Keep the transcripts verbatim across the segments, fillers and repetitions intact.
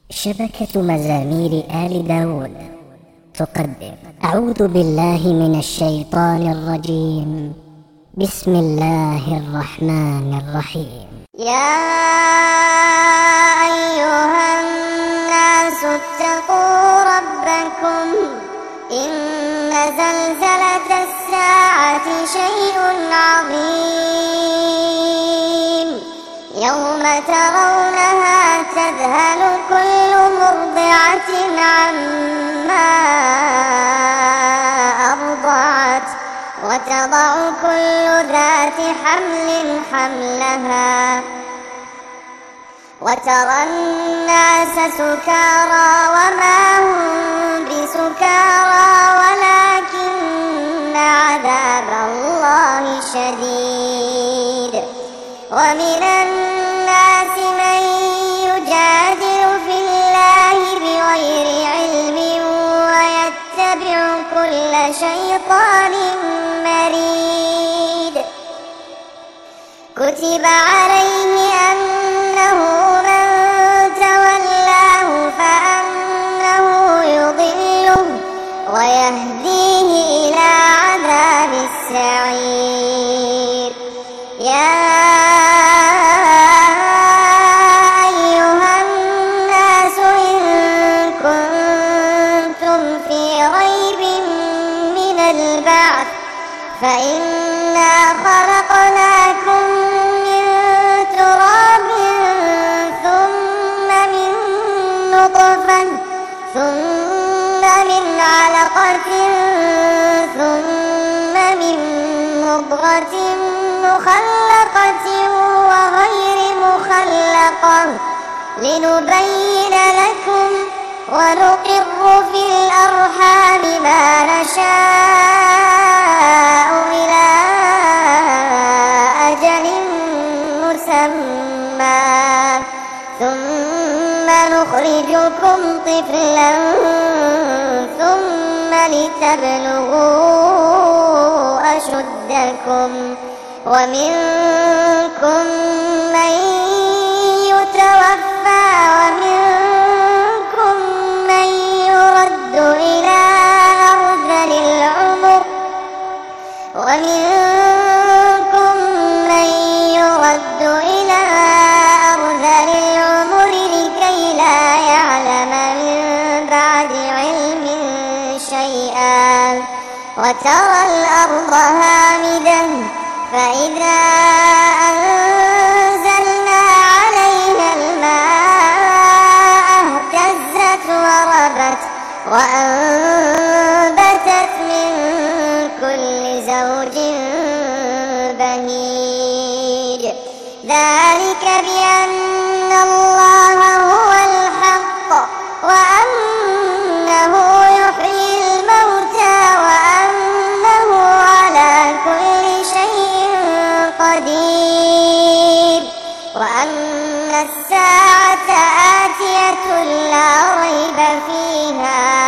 شبكة مزامير آل داود تقدم. أعوذ بالله من الشيطان الرجيم. بسم الله الرحمن الرحيم. يا أيها الناس اتقوا ربكم إن زلزلة الساعة شيء عظيم يوم ترونها تذهل كل مرضعة عما أرضعت وتضع كل ذات حمل حملها وترى الناس سكارى وما هم بسكارى ولكن عذاب الله شديد. ومن الناس من يجادل في الله بغير علم ويتبع كل شيطان مريد. كتب عليه أنه من تولاه فأنه يضله ويهديه إلى عذاب السعير. يا أيها الناس إن كنتم في ريب من البعث فإنا خلقناكم من تراب ثم من نطفة ثم من علقة ثم من مضغة مخلقة وغير مخلقة لنبين لكم ونقر في الأرحام ما نشاء إلى أجل مسمى ثم نخرجكم طفلا ثم لتبلغوا أشدكم ومنكم من يتوفى ومنكم من يرد إلى أرذل العمر ومنكم من يرد إلى أرذل العمر لكي لا يعلم من بعد علم شيئا. وترى الأرض هامدة فإذا أنزلنا عليها الماء اهتزت وربت وأنبتت من كل زوج بهيج. ذلك بأن الله هو الحق وأنه يحيي الموتى وأنه على كل شيء قدير وأن الساعة آتية لا ريب فيها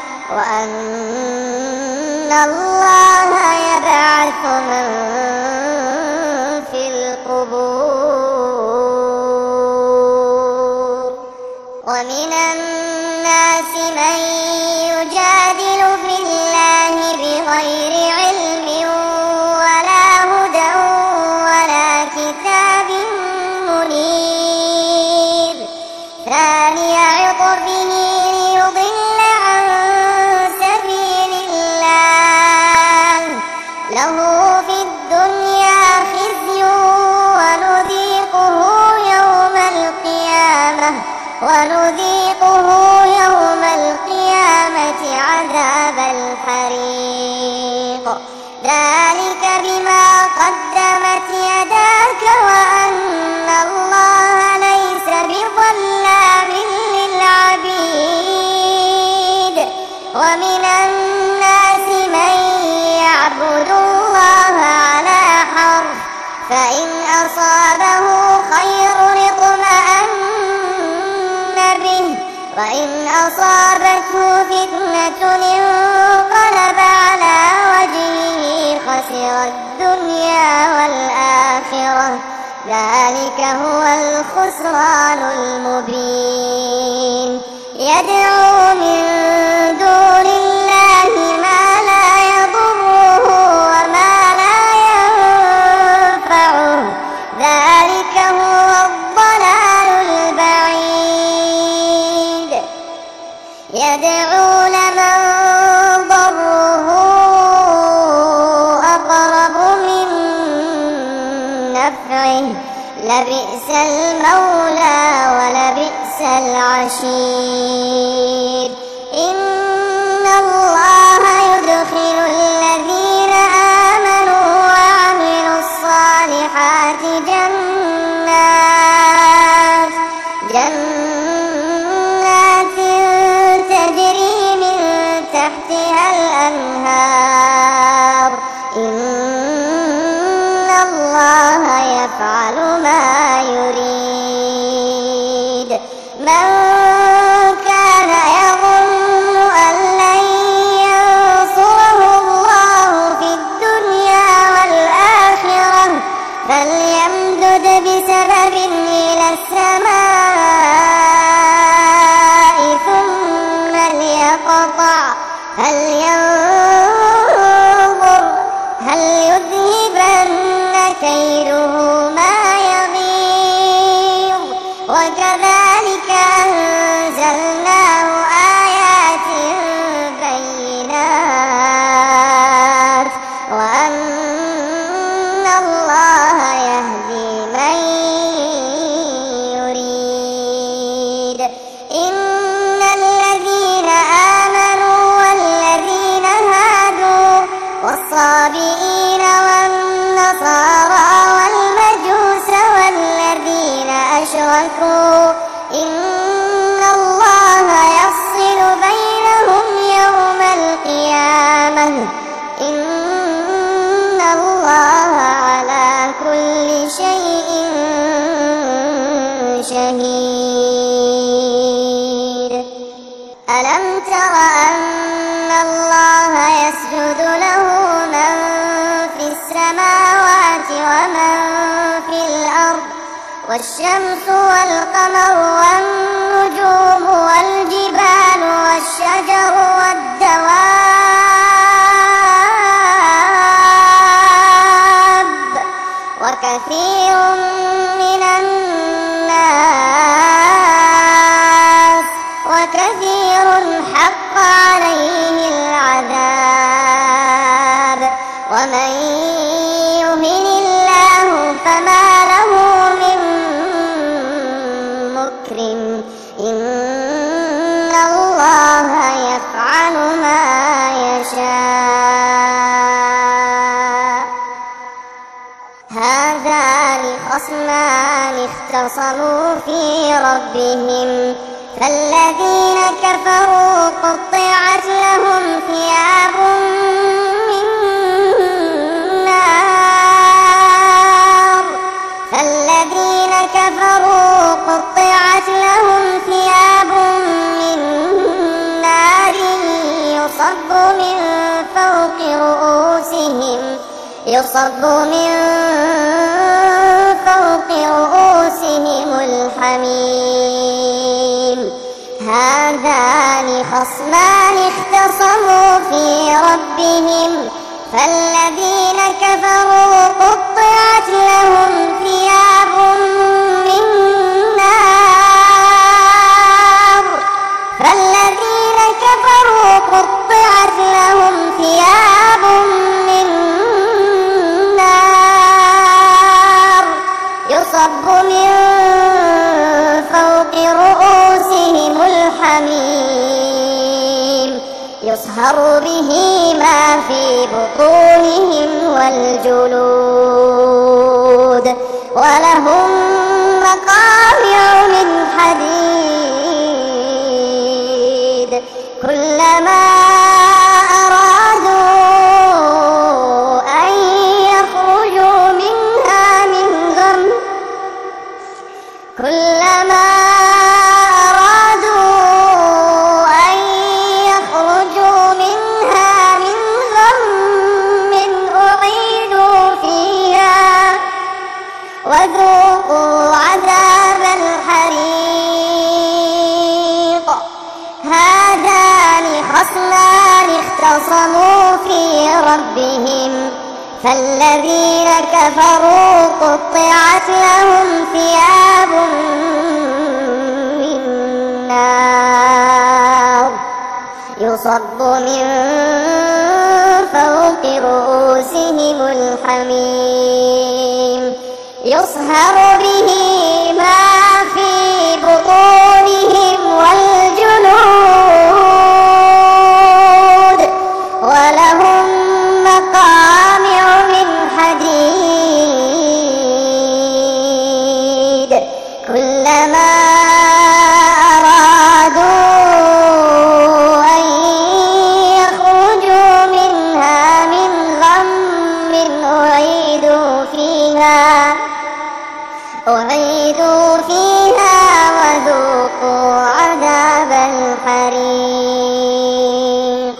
وأن الله يبعث من في القبور. ومن الناس من يجادل في الله بغير علم ولا هدى ولا كتاب منير. ثاني عطفه ليضل عن سبيل الله له في الدنيا خزي ونذيقه يوم القيامة ونذيقه يوم القيامة عذاب الحريق. ذلك بما قدمت يداك وأن الله ليس بظلام للعبيد. ومن الناس من يعبد الله على حرف فإن أصابه خير اطمأن به وإن أصابته فتنة انقلب على وجهه خسر الدنيا والآخرة ذلك هو الخسران المبين. المولى ولبئس العشير. إن الله يدخل الذين آمنوا وعملوا الصالحات جنات جنات تجري من تحتها الأنهار. إن الله يفعل ما يريد. من كان يظن أن لن ينصره الله في الدنيا والآخرة فليمدد بسبب إلى السماء ثم ليقطع هل ينظر هل يذهبن كيده ما يغيظ. وكذلك أنزلناه آيات بينات وأن الله يهدي من يريد. إن الذين آمنوا والذين هادوا والصابئين والنصارى والمجوس والذين أشركوا إن الله يفصل بينهم يوم القيامة. إن الله على كل شيء شهيد. ألم تر أن الله يسجد له من في السماوات ومن في الأرض والشمس والقمر والنجوم والجبال والشجر والدواب وكثير من الناس وكثير حق عليه العذاب. ومن يهن الله فما له من مكرم. إن الله يفعل ما يشاء. هذان خصمان اختصموا في ربهم فالذين كفروا قطعت لهم ثياب من نار فالذين كفروا قطعت لهم ثياب من نار يصب من فوق رؤوسهم يصب من فوق رؤوسهم الحميم. هذان خصمان اختصموا في ربهم فالذين كفروا قطعت لهم ثياب من نار فالذين كفروا قطعت لهم ثياب من نار يصب من فوق رؤوسهم الحميم يصهر به ما في بطونهم والجلود ولهم مقامع من حديد كلما أرادوا أن يخرجوا منها من غم كلما أرادوا أن يخرجوا منها من غم أعيدوا فيها وذوقوا عذاب الحريق. هذان خصمان اختصموا في ربهم فالذين كفروا قطعت لهم ثياب من نار يصب من فوق رؤوسهم الحميم يصهر به ما في بطونهم والجلود ولهم مقامع من حديد كلما أعيدوا فيها وذوقوا عذاب الحريق.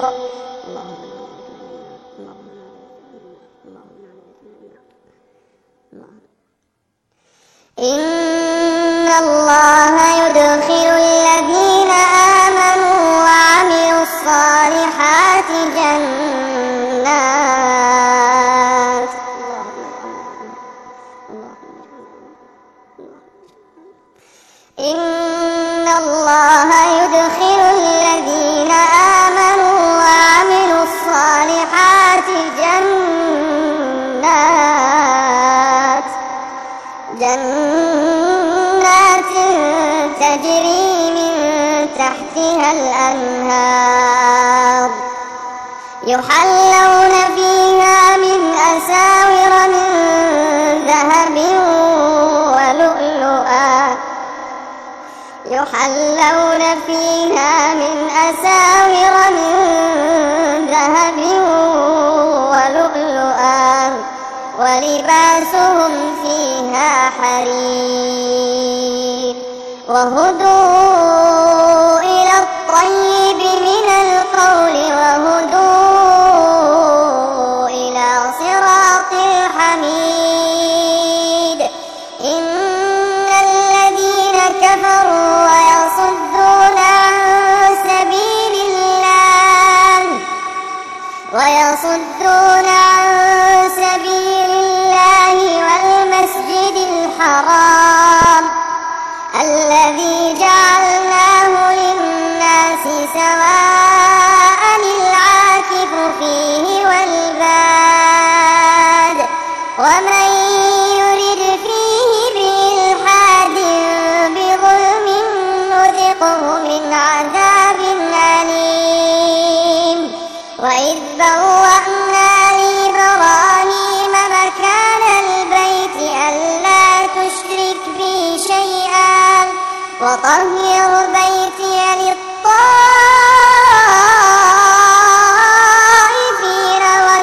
إن الله يدخل الذين آمنوا وعملوا الصالحات جنات إن الله يدخل الذين آمنوا وعملوا الصالحات جنات جنات تجري من تحتها الأنهار يحلون فيها من أساور من ذهب ولؤلؤا يحلون فيها من أساور من ذهب ولؤلؤا ولباسهم فيها حرير وهدوا إلى الطيب من القول وهدوا إلى صراط الحميد. إن الذين كفروا ويصدون عن سبيل الله ويصدون عن سبيل الله والمسجد الحرام الذي جعلناه للناس سواء العاكف فيه والباد ومن يرد فيه بإلحاد بظلم نذقه من عذاب أليم. وإذ بوأنا لإبراهيم مكان البيت ألا تشرك بي شيئا وطهر بيتي للطائفين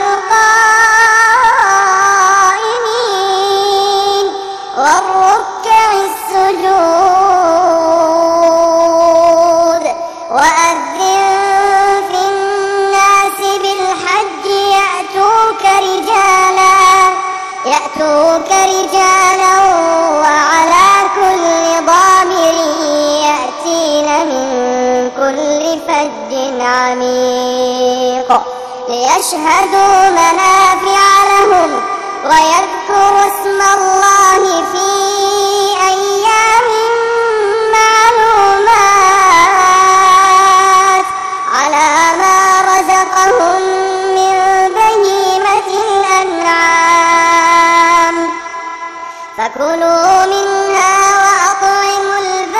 والقائمين والركع السجود. وأذن في الناس بالحج يأتوك رجالا يأتوك رجالا وعلى كل ضامر يأتين من كل فج عميق ليشهدوا منافع لهم ويذكروا اسم الله في أيام معلومات على ما رزقهم من بهيمة الأنعام فكلوا منها وأطعموا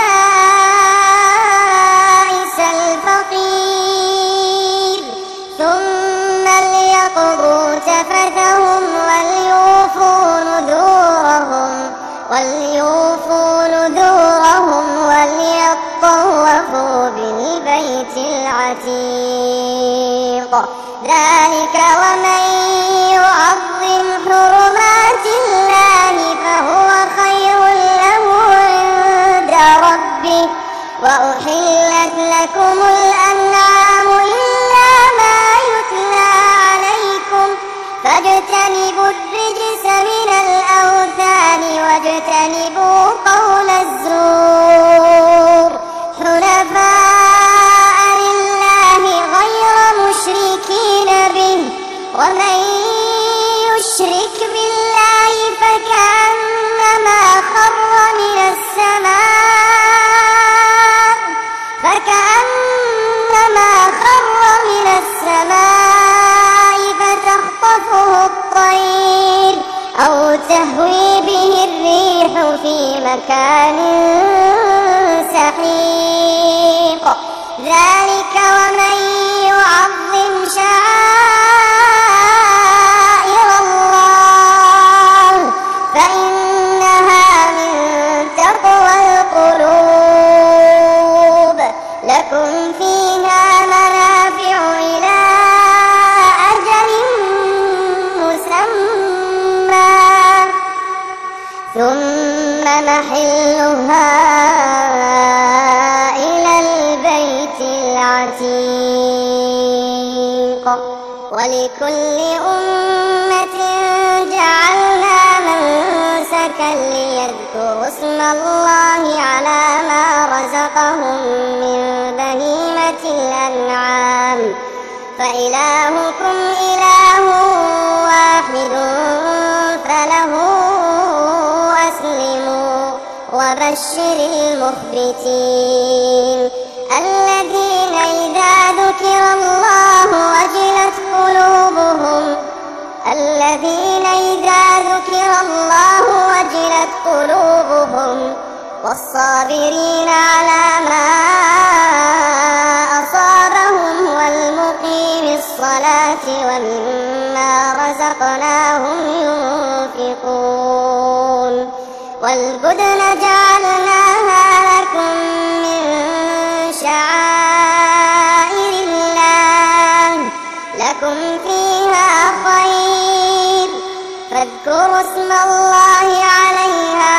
البائس الفقير ثم ليقضوا تفثهم وليوفوا نذورهم وليوفوا نذورهم وليطوفوا بالبيت العتيق. ذلك ومن يعظم حرمات الله فهو خير له عند ربه. وأحلت لكم الأنعام إلا ما يتلى عليكم فاجتنبوا الرجس من الأوثان واجتنبوا قول الزور حنفاء لله غير مشركين به ومن يشرك بالله فكأنما خر من السماء فكأنما مكان سحيق. ذلك ومن يعظم شعائر الله فإنها من تقوى القلوب. لكم فيها منافع إلى أجل مسمى ثم محلها إلى البيت العتيق. ولكل أمة جعلنا منسكا ليذكروا اسم الله على ما رزقهم من بهيمة الأنعام فإلهكم إله واحد فله أسلموا وبشر المخبتين الذين إذا ذكر الله وجلت قلوبهم الذين إذا ذكر الله وجلت قلوبهم والصابرين على ما أصابهم والمقيم الصلاة ومما رزقناهم ينفقون. والبدن جعلناها لكم من شعائر الله لكم فيها خير فاذكروا اسم الله عليها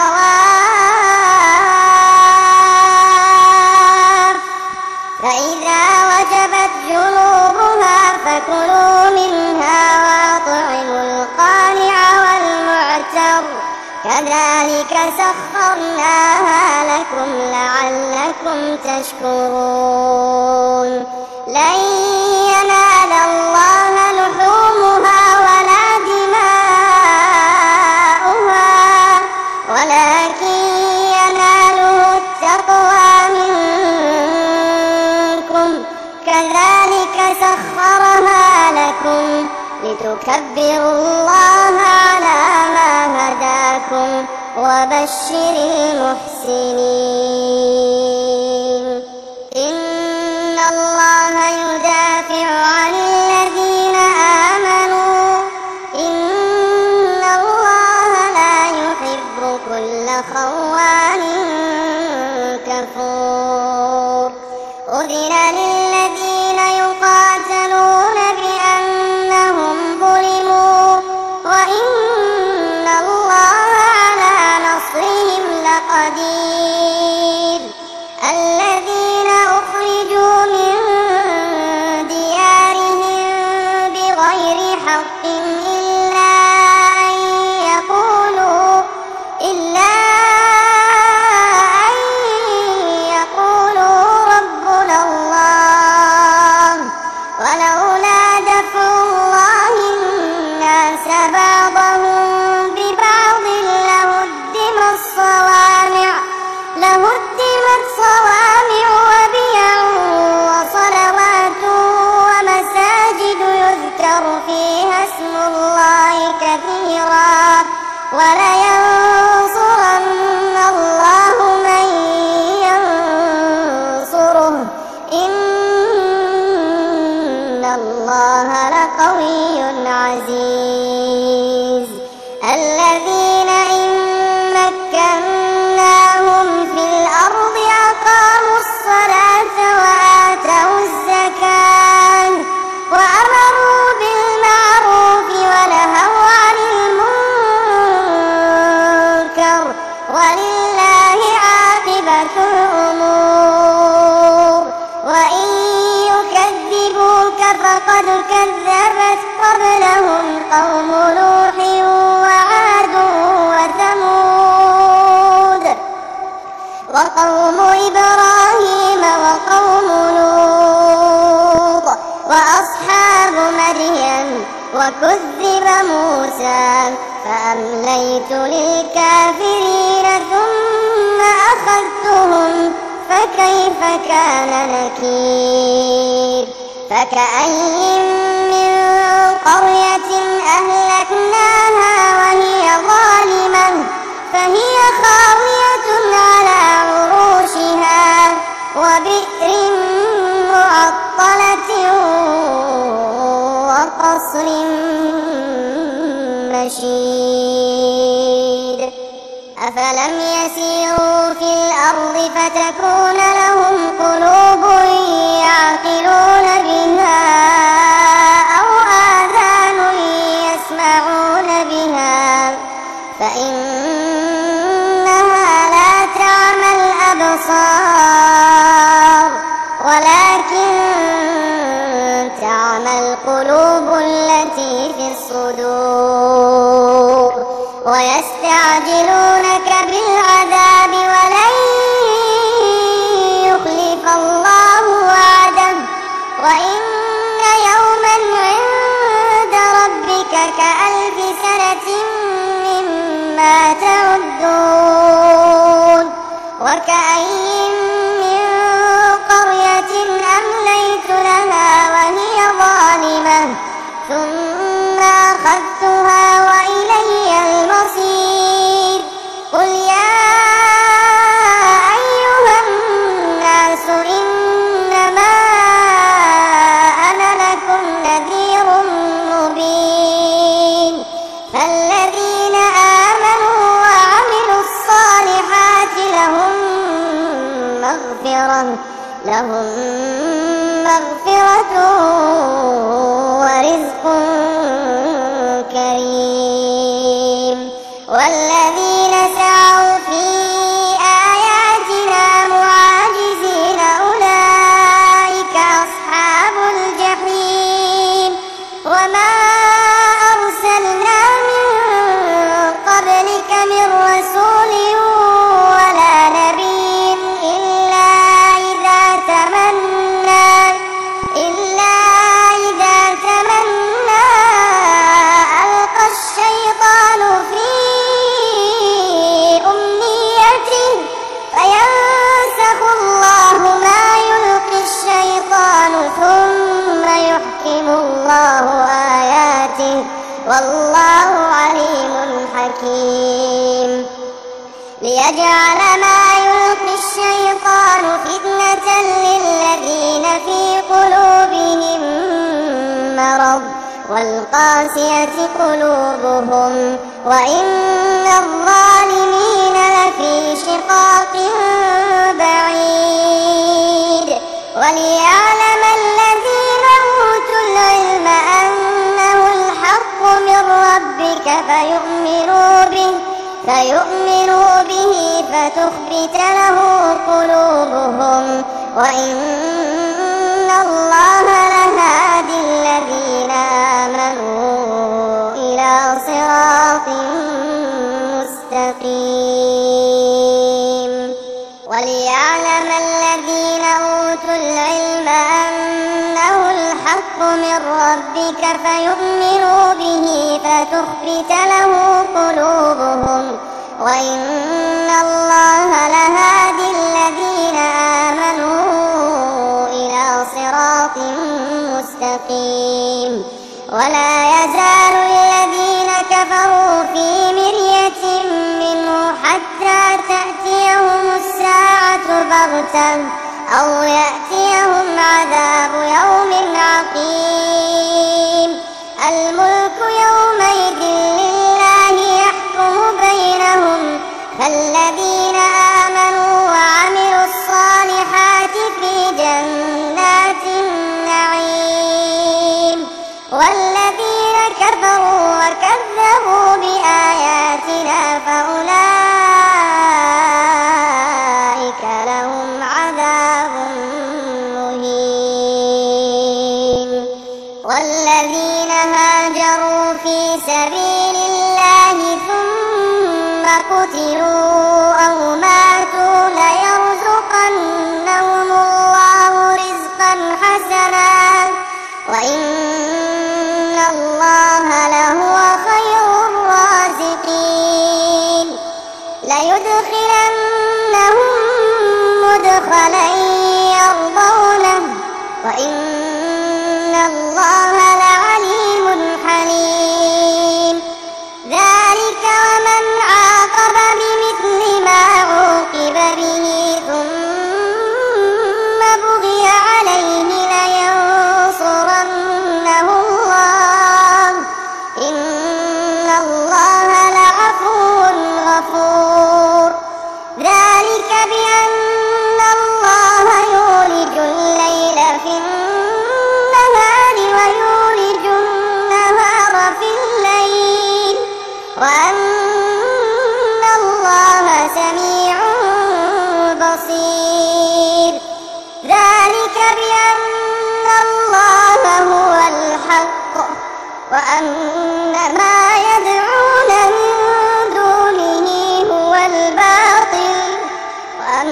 صواف فإذا وجبت جنوبها فكلوا منها وأطعموا القانع والمعتر كذلك سخرناها لكم لعلكم تشكرون. لن ينال الله لحومها ولا دماؤها ولكن يناله التقوى منكم كذلك سخرها لكم لتكبروا الله على ما هداكم وبشر المحسنين. إن الله يدافع عن الذين آمنوا إن الله لا يحب كل خوان كفور. أذن للذين يقاتلون بأنهم ظلموا وإن الله على نصرهم لقدير. الذين أخرجوا من ديارهم بغير حق إلا أن يقولوا إلا أن يقولوا ربنا الله ولولا دفع الله الناس بعضهم ببعض لهدمت صوامع لهدمت صوامع وبيع وصلوات ومساجد يذكر فيها اسم الله كثيرا ولينصرن الله من ينصره إن الله لقوي عزيز. الذين إن مكناهم في الأرض أقاموا الصلاة وآتوا الزكاة وأمروا بالمعروف ونهوا عن المنكر ولله عاقبة الأمور. وإن يكذبوك فقد كذبت قبلهم قوم نوح وعاد وثمود وقوم إبراهيم وقوم لوط وأصحاب مدين وكذب موسى فأمليت للكافرين ثم أخذتهم فكيف كان نكير. فكأين من قرية أهلكناها وهي ظالمة فهي خاوية الأرض فتكون لهم قلوب يعقلون بها أو آذان يسمعون بها فإنها لا تعمى الأبصار ولكن تعمى القلوب التي في الصدور ويستعجلونك بالعذاب ولن يخلف الله وعده وإن يوما عند ربك كألف سنة مما تعدون وكأين من قرية أمليت لها وهي ظالمة ثم أخذتها وإلي المصير قل يا أيها الناس إنما أنا لكم نذير مبين فالذين آمنوا وعملوا الصالحات لهم مغفرة لهم مغفرة ورزق كريم والذين سعوا في آياتنا معاجزين أولئك أصحاب الجحيم وما أرسلنا من قبلك من رسول ولا نبي إلا إذا تمنى إلا إذا تمنى ألقى الشيطان في أمنيته فينسخ الله ما يلقي الشيطان ثم يحكم الله آياته والله عليم حكيم ليجعل ما يلقي الشيطان فتنة للذين في قلوبهم مرض والقاسية قلوبهم وإن الظالمين لفي شقاق بعيد وليعلم الذين أوتوا العلم أنه الحق من ربك فيؤمنوا به فيؤمنوا به فتخبت له قلوبهم وإن الله لهادي الذين آمنوا إلى صراط مستقيم وليعلم الذين أوتوا العلم أنه الحق من ربك فيؤمنوا به فتخبت له قلوبهم وإن الله لهادي الذين آمنوا إلى صراط مستقيم ولا يزال الذين كفروا في مرية منه حتى تأتيهم الساعة بغتة أو يأتيهم عذاب يوم عقيم الملك يومئذ لله يحكم بينهم فالذين آمنوا وعملوا الصالحات في جنات النعيم والذين كفروا وكذبوا بآياتنا فأولئك لهم عذاب مهين والذين هاجروا في سبيل الله ثم قتلوا أو ماتوا ليرزقنهم الله رزقا حسنا وإن الله لهو خير الرازقين ليدخلنهم مدخلا يرضونه وإن الله لعليم حليم ذلك ومن عاقب بمثل ما عوقب وأن ما يدعون من دونه هو الباطل وأن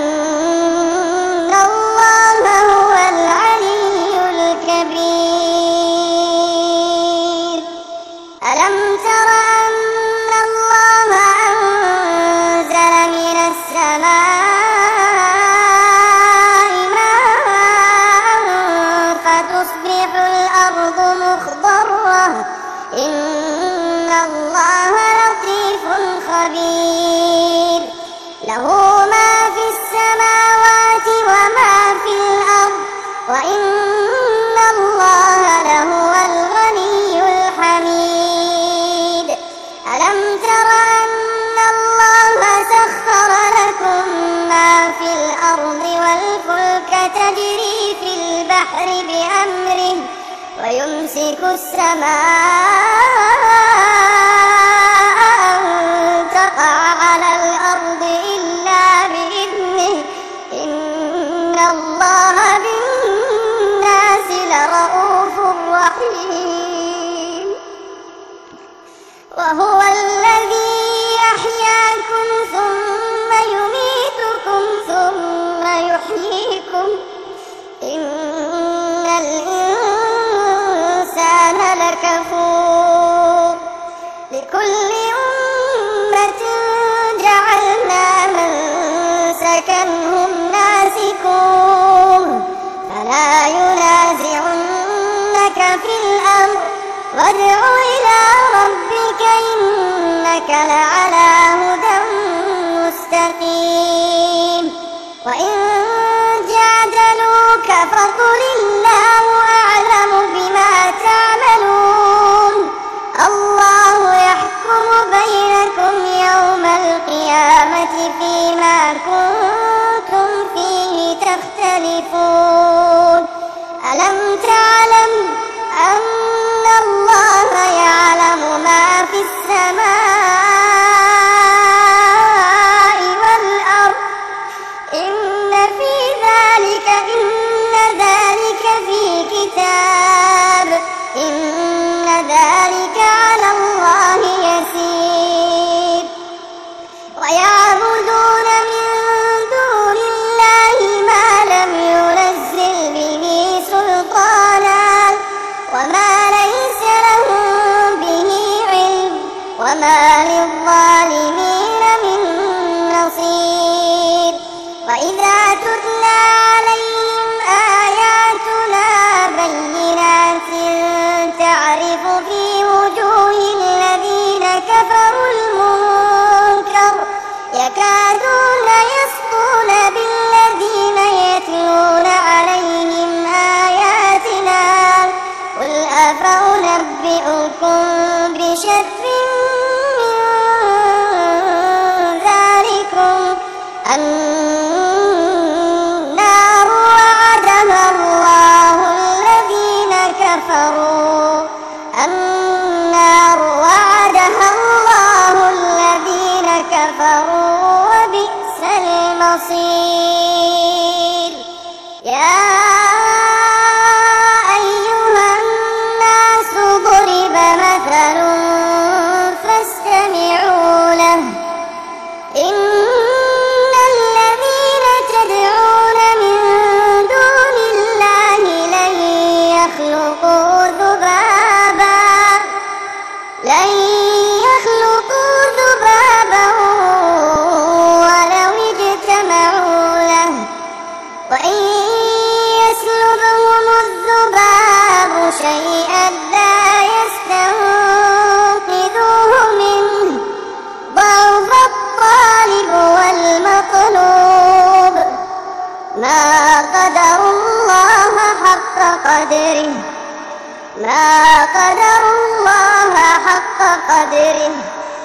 الله هو العلي الكبير. ألم تر أن الله أنزل من السماء ماء فتصبح الأرض مخضرة إن الله لطيف خبير. له ما في السماوات وما في الأرض وإن الله لهو الغني الحميد. ألم تر أن الله سخر لكم ما في الأرض والفلك تجري في البحر بأمره ويمسك السماء أن تقع على الأرض إلا بإذنه إن الله بالناس لرءوف رحيم. وهو الذي أحياكم ثم يميتكم ثم يحييكم إن الإنسان لكفور. لكل أمة جعلنا منسكا هم ناسكوه فلا ينازعنك في الأمر وادع إلى ربك إنك لعلى هدى مستقيم. وإن جادلوك فقل الله أعلم بما تعملون الله يحكم بينكم يوم القيامة فيما كنتم فيه تختلفون. ألم تعلم أن الله يعلم ما في السماء والأرض إن في ذلك إن ذلك في كتاب إن ذلك على الله يسير. ويعبدون من دون الله ما لم ينزل به سلطانا وما ليس لهم به علم وما للظالمين من نصير. وإذا تتلى عليهم آياتنا بينات تعرف في وجوه الذين كفروا المنكر يكادون يسطون بالذين يتلون عليهم آياتنا قل أفأنبئكم بشر من ذلكم النار وعدها الله الذين كفروا النار وعدها الله الذين كفروا وبئس المصير. يا أيها الناس ضرب مثل فاستمعوا له إن الذين تدعون من دون الله لن يخلقوا ذبابا لن يخلقوا ذبابا ولو اجتمعوا له وإن يسلبهم الذباب شيئا لا يستنقذوه منه ضعف الطالب والمطلوب ما قدر الله حق قدره ما قدر الله حق قدره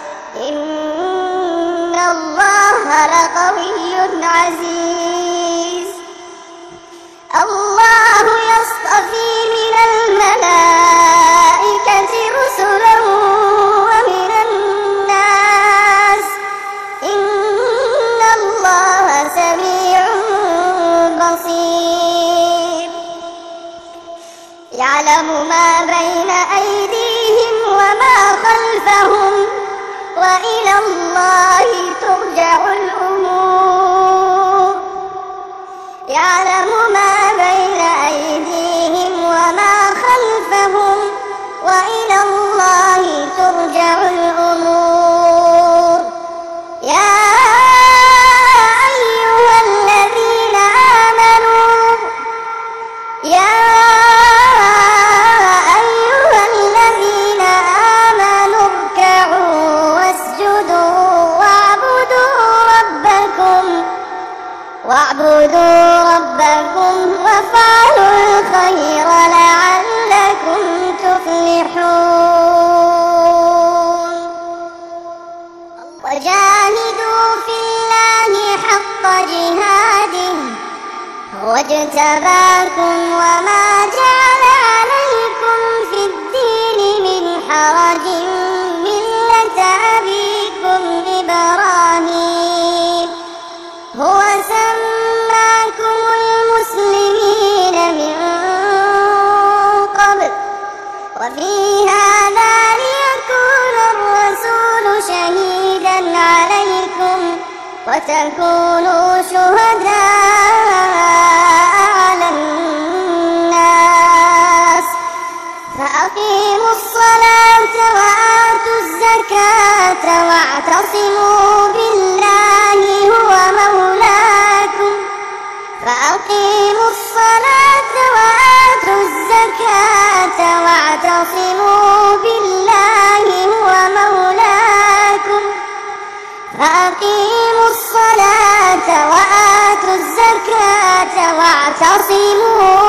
إن الله لقوي عزيز. الله يصطفي من الملائكة رسلا ومن الناس إن الله سميع بصير. يعلم ما بين أيديهم الأمور يعلم ما بين أيديهم وما خلفهم وإلى الله ترجع الأمور. يا أيها الذين آمنوا يا أيها الذين آمنوا اركعوا واسجدوا واعبدوا ربكم واعبدوا ربكم وافعلوا الخير لعلكم تفلحون. وجاهدوا في الله حق جهاده هو اجتباكم وما جعل عليكم في الدين من حرج ملة أبيكم إبراهيم هو سماكم المسلمين من قبل وفي هذا ليكون الرسول شهيدا عليكم وتكونوا شهداء على الناس. فأقيموا الصلاة وآتوا الزكاة واعتصموا بالله هو مولاكم فأقيموا الصلاة وآتوا الزكاة واعتصموا بالله هو مولاكم فأقيموا الصلاة وآتوا الزكاة واعتصموا